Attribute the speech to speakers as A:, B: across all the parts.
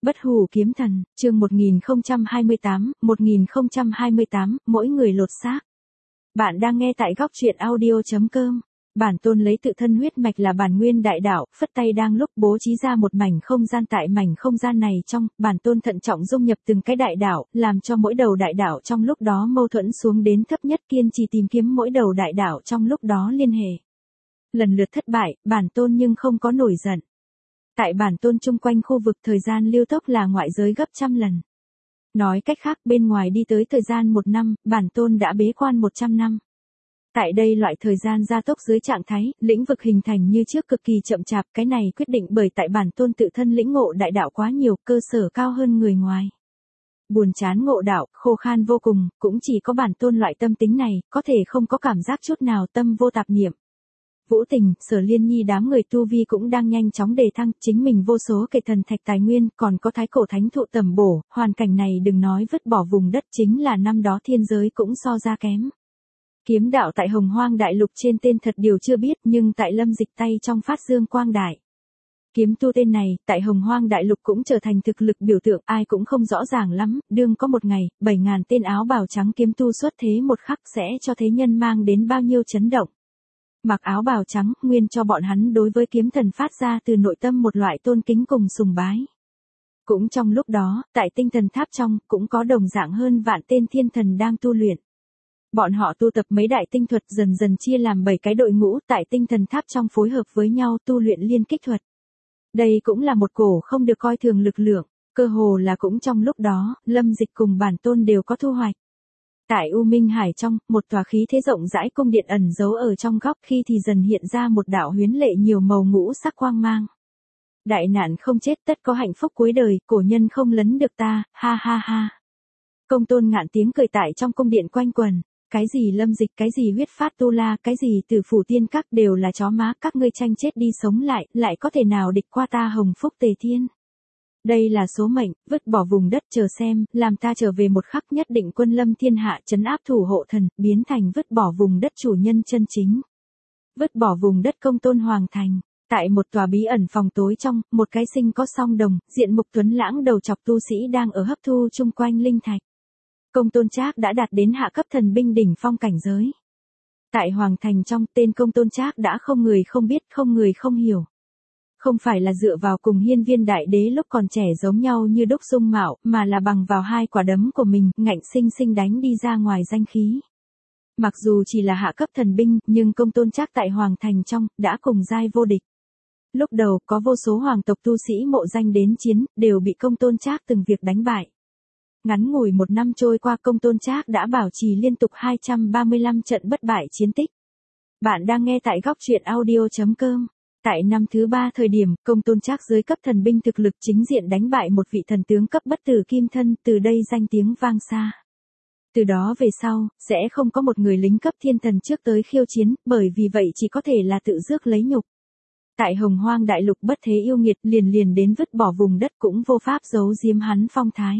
A: Bất hủ kiếm thần, chương 1028, mỗi người lột xác. Bạn đang nghe tại góc truyện audio.com. Bản tôn lấy tự thân huyết mạch là bản nguyên đại đạo, phất tay đang lúc bố trí ra một mảnh không gian, tại mảnh không gian này trong, bản tôn thận trọng dung nhập từng cái đại đạo, làm cho mỗi đầu đại đạo trong lúc đó mâu thuẫn xuống đến thấp nhất, kiên trì tìm kiếm mỗi đầu đại đạo trong lúc đó liên hệ. Lần lượt thất bại, bản tôn nhưng không có nổi giận. Tại bản tôn chung quanh khu vực thời gian lưu tốc là ngoại giới gấp trăm lần. Nói cách khác, bên ngoài đi tới thời gian 1 năm, bản tôn đã bế quan 100 năm. Tại đây loại thời gian gia tốc dưới trạng thái, lĩnh vực hình thành như trước cực kỳ chậm chạp, cái này quyết định bởi tại bản tôn tự thân lĩnh ngộ đại đạo quá nhiều, cơ sở cao hơn người ngoài. Buồn chán ngộ đạo, khô khan vô cùng, cũng chỉ có bản tôn loại tâm tính này, có thể không có cảm giác chút nào, tâm vô tạp niệm. Vũ Tình, Sở Liên Nhi đám người tu vi cũng đang nhanh chóng đề thăng, chính mình vô số kể thần thạch tài nguyên, còn có thái cổ thánh thụ tầm bổ, hoàn cảnh này đừng nói vứt bỏ vùng đất, chính là năm đó thiên giới cũng so ra kém. Kiếm đạo tại Hồng Hoang Đại Lục trên tên thật điều chưa biết, nhưng tại Lâm Dịch tay trong phát dương quang đại. Kiếm tu tên này, tại Hồng Hoang Đại Lục cũng trở thành thực lực biểu tượng, ai cũng không rõ ràng lắm, đương có một ngày, 7.000 tên áo bào trắng kiếm tu xuất thế một khắc sẽ cho thế nhân mang đến bao nhiêu chấn động. Mặc áo bào trắng, nguyên cho bọn hắn đối với kiếm thần phát ra từ nội tâm một loại tôn kính cùng sùng bái. Cũng trong lúc đó, tại tinh thần tháp trong, cũng có đồng dạng hơn vạn tên thiên thần đang tu luyện. Bọn họ tu tập mấy đại tinh thuật dần dần chia làm 7 cái đội ngũ tại tinh thần tháp trong phối hợp với nhau tu luyện liên kích thuật. Đây cũng là một cổ không được coi thường lực lượng, cơ hồ là cũng trong lúc đó, Lâm Dịch cùng bản tôn đều có thu hoạch. Tại U Minh Hải trong, một tòa khí thế rộng rãi cung điện ẩn giấu ở trong góc, khi thì dần hiện ra một đạo huyến lệ nhiều màu ngũ sắc quang mang. Đại nạn không chết, tất có hạnh phúc cuối đời, cổ nhân không lấn được ta, ha ha ha. Công tôn ngạn tiếng cười tại trong cung điện quanh quần, cái gì Lâm Dịch, cái gì huyết phát tu la, cái gì Tử Phủ Tiên Các đều là chó má, các ngươi tranh chết đi sống lại có thể nào địch qua ta Hồng Phúc Tề Thiên. Đây là số mệnh, vứt bỏ vùng đất chờ xem, làm ta trở về một khắc nhất định quân lâm thiên hạ trấn áp thủ hộ thần, biến thành vứt bỏ vùng đất chủ nhân chân chính. Vứt bỏ vùng đất công tôn hoàng thành. Tại một tòa bí ẩn phòng tối trong, một cái sinh có song đồng, diện mục tuấn lãng đầu chọc tu sĩ đang ở hấp thu chung quanh linh thạch. Công tôn Trác đã đạt đến hạ cấp thần binh đỉnh phong cảnh giới. Tại hoàng thành trong, tên công tôn Trác đã không người không biết, không người không hiểu. Không phải là dựa vào cùng Hiên Viên Đại Đế lúc còn trẻ giống nhau như đúc dung mạo, mà là bằng vào 2 quả đấm của mình, ngạnh sinh sinh đánh đi ra ngoài danh khí. Mặc dù chỉ là hạ cấp thần binh, nhưng công tôn Trác tại hoàng thành trong, đã cùng giai vô địch. Lúc đầu, có vô số hoàng tộc tu sĩ mộ danh đến chiến, đều bị công tôn Trác từng việc đánh bại. Ngắn ngủi 1 năm trôi qua, công tôn Trác đã bảo trì liên tục 235 trận bất bại chiến tích. Bạn đang nghe tại góc truyện audio.com. Tại năm thứ 3 thời điểm, công tôn Trác dưới cấp thần binh thực lực chính diện đánh bại một vị thần tướng cấp bất tử kim thân, từ đây danh tiếng vang xa. Từ đó về sau, sẽ không có một người lính cấp thiên thần trước tới khiêu chiến, bởi vì vậy chỉ có thể là tự rước lấy nhục. Tại Hồng Hoang Đại Lục bất thế yêu nghiệt liền đến vứt bỏ vùng đất cũng vô pháp giấu giếm hắn phong thái.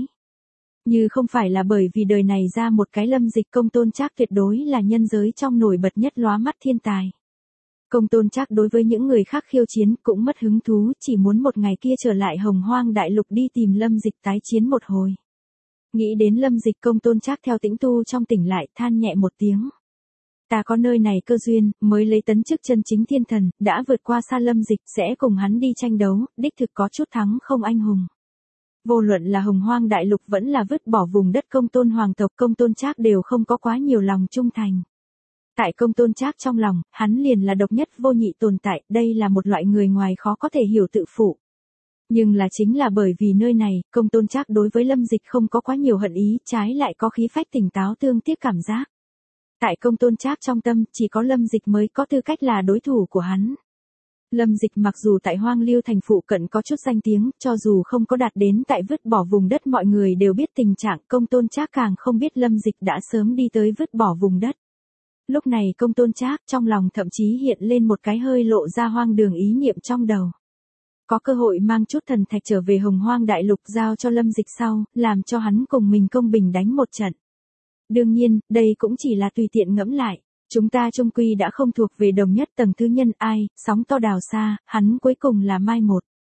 A: Như không phải là bởi vì đời này ra một cái Lâm Dịch, công tôn Trác tuyệt đối là nhân giới trong nổi bật nhất lóa mắt thiên tài. Công tôn Trác đối với những người khác khiêu chiến cũng mất hứng thú, chỉ muốn một ngày kia trở lại Hồng Hoang Đại Lục đi tìm Lâm Dịch tái chiến một hồi. Nghĩ đến Lâm Dịch, công tôn Trác theo tĩnh tu trong tỉnh lại, than nhẹ một tiếng. Ta có nơi này cơ duyên, mới lấy tấn chức chân chính thiên thần, đã vượt qua xa Lâm Dịch, sẽ cùng hắn đi tranh đấu, đích thực có chút thắng không anh hùng. Vô luận là Hồng Hoang Đại Lục vẫn là vứt bỏ vùng đất công tôn hoàng tộc, công tôn Trác đều không có quá nhiều lòng trung thành. Tại công tôn Trác trong lòng, hắn liền là độc nhất vô nhị tồn tại, đây là một loại người ngoài khó có thể hiểu tự phụ. Nhưng là chính là bởi vì nơi này, công tôn Trác đối với Lâm Dịch không có quá nhiều hận ý, trái lại có khí phách tỉnh táo thương tiếc cảm giác. Tại công tôn Trác trong tâm, chỉ có Lâm Dịch mới có tư cách là đối thủ của hắn. Lâm Dịch mặc dù tại Hoang Lưu thành phụ cận có chút danh tiếng, cho dù không có đạt đến tại vứt bỏ vùng đất mọi người đều biết tình trạng, công tôn Trác càng không biết Lâm Dịch đã sớm đi tới vứt bỏ vùng đất. Lúc này công tôn Trác trong lòng thậm chí hiện lên một cái hơi lộ ra hoang đường ý niệm trong đầu. Có cơ hội mang chút thần thạch trở về Hồng Hoang Đại Lục giao cho Lâm Dịch sau, làm cho hắn cùng mình công bình đánh một trận. Đương nhiên, đây cũng chỉ là tùy tiện ngẫm lại. Chúng ta chung quy đã không thuộc về đồng nhất tầng thứ nhân, ai, sóng to đào xa, hắn cuối cùng là mai một.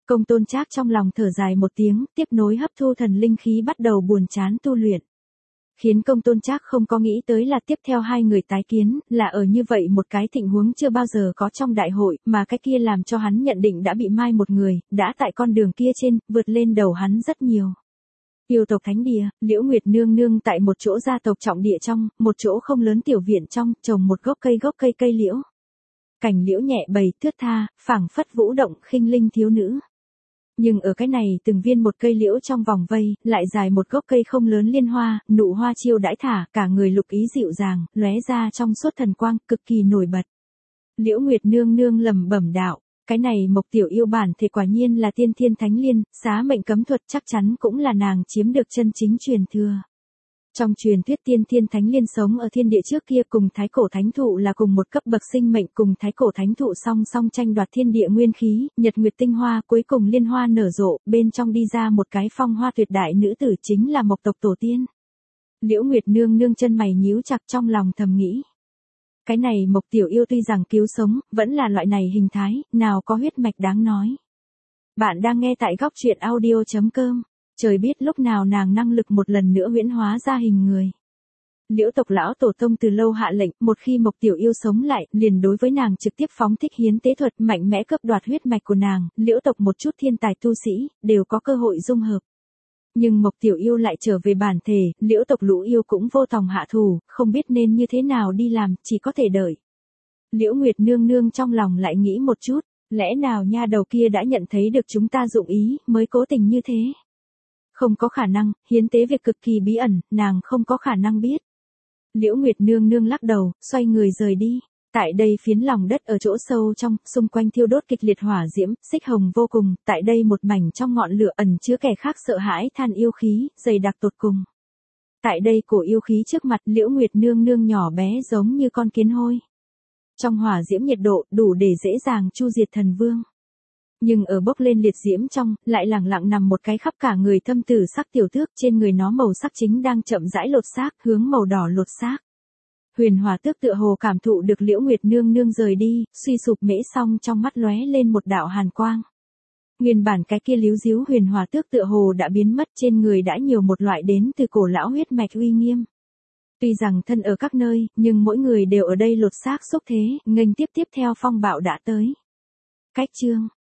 A: Công Tôn Trác trong lòng thở dài một tiếng, tiếp nối hấp thu thần linh khí bắt đầu buồn chán tu luyện. Khiến Công Tôn Trác không có nghĩ tới là tiếp theo hai người tái kiến, là ở như vậy một cái tình huống chưa bao giờ có trong đại hội, mà cái kia làm cho hắn nhận định đã bị mai một người, đã tại con đường kia trên, vượt lên đầu hắn rất nhiều. Yêu tộc thánh địa, Liễu Nguyệt nương nương tại một chỗ gia tộc trọng địa trong, một chỗ không lớn tiểu viện trong, trồng một gốc cây liễu. Cành liễu nhẹ bầy thướt tha, phảng phất vũ động khinh linh thiếu nữ. Nhưng ở cái này từng viên một cây liễu trong vòng vây, lại dài một gốc cây không lớn liên hoa, nụ hoa chiêu đãi thả, cả người lục ý dịu dàng, lóe ra trong suốt thần quang, cực kỳ nổi bật. Liễu Nguyệt nương nương lẩm bẩm đạo, cái này Mộc tiểu yêu bản thể quả nhiên là tiên thiên thánh liên, xá mệnh cấm thuật chắc chắn cũng là nàng chiếm được chân chính truyền thừa. Trong truyền thuyết tiên thiên thánh liên sống ở thiên địa trước kia cùng thái cổ thánh thụ là cùng một cấp bậc sinh mệnh, cùng thái cổ thánh thụ song song tranh đoạt thiên địa nguyên khí, nhật nguyệt tinh hoa, cuối cùng liên hoa nở rộ, bên trong đi ra một cái phong hoa tuyệt đại nữ tử chính là Mộc tộc tổ tiên. Liễu Nguyệt nương nương chân mày nhíu chặt trong lòng thầm nghĩ. Cái này Mộc tiểu yêu tuy rằng cứu sống, vẫn là loại này hình thái, nào có huyết mạch đáng nói. Bạn đang nghe tại góc truyện audio.com. Trời biết lúc nào nàng năng lực một lần nữa huyễn hóa ra hình người. Liễu tộc lão tổ tông từ lâu hạ lệnh, một khi Mộc tiểu yêu sống lại, liền đối với nàng trực tiếp phóng thích hiến tế thuật, mạnh mẽ cướp đoạt huyết mạch của nàng, Liễu tộc một chút thiên tài tu sĩ, đều có cơ hội dung hợp. Nhưng Mộc tiểu yêu lại trở về bản thể, Liễu tộc lũ yêu cũng vô tòng hạ thủ, không biết nên như thế nào đi làm, chỉ có thể đợi. Liễu Nguyệt nương nương trong lòng lại nghĩ một chút, lẽ nào nha đầu kia đã nhận thấy được chúng ta dụng ý, mới cố tình như thế. Không có khả năng, hiến tế việc cực kỳ bí ẩn, nàng không có khả năng biết. Liễu Nguyệt nương nương lắc đầu, xoay người rời đi. Tại đây phiến lòng đất ở chỗ sâu trong, xung quanh thiêu đốt kịch liệt hỏa diễm, xích hồng vô cùng, tại đây một mảnh trong ngọn lửa ẩn chứa kẻ khác sợ hãi than yêu khí, dày đặc tột cùng. Tại đây cổ yêu khí trước mặt Liễu Nguyệt nương nương nhỏ bé giống như con kiến hôi. Trong hỏa diễm nhiệt độ đủ để dễ dàng chu diệt thần vương. Nhưng ở bốc lên liệt diễm trong, lại lẳng lặng nằm một cái khắp cả người thâm tử sắc tiểu tước, trên người nó màu sắc chính đang chậm rãi lột xác, hướng màu đỏ lột xác. Huyền Hỏa Tước tựa hồ cảm thụ được Liễu Nguyệt nương nương rời đi, suy sụp mễ xong trong mắt lóe lên một đạo hàn quang. Nguyên bản cái kia líu díu Huyền Hỏa Tước tựa hồ đã biến mất, trên người đã nhiều một loại đến từ cổ lão huyết mạch uy nghiêm. Tuy rằng thân ở các nơi, nhưng mỗi người đều ở đây lột xác xúc thế, nghênh tiếp theo phong bạo đã tới. Cách chương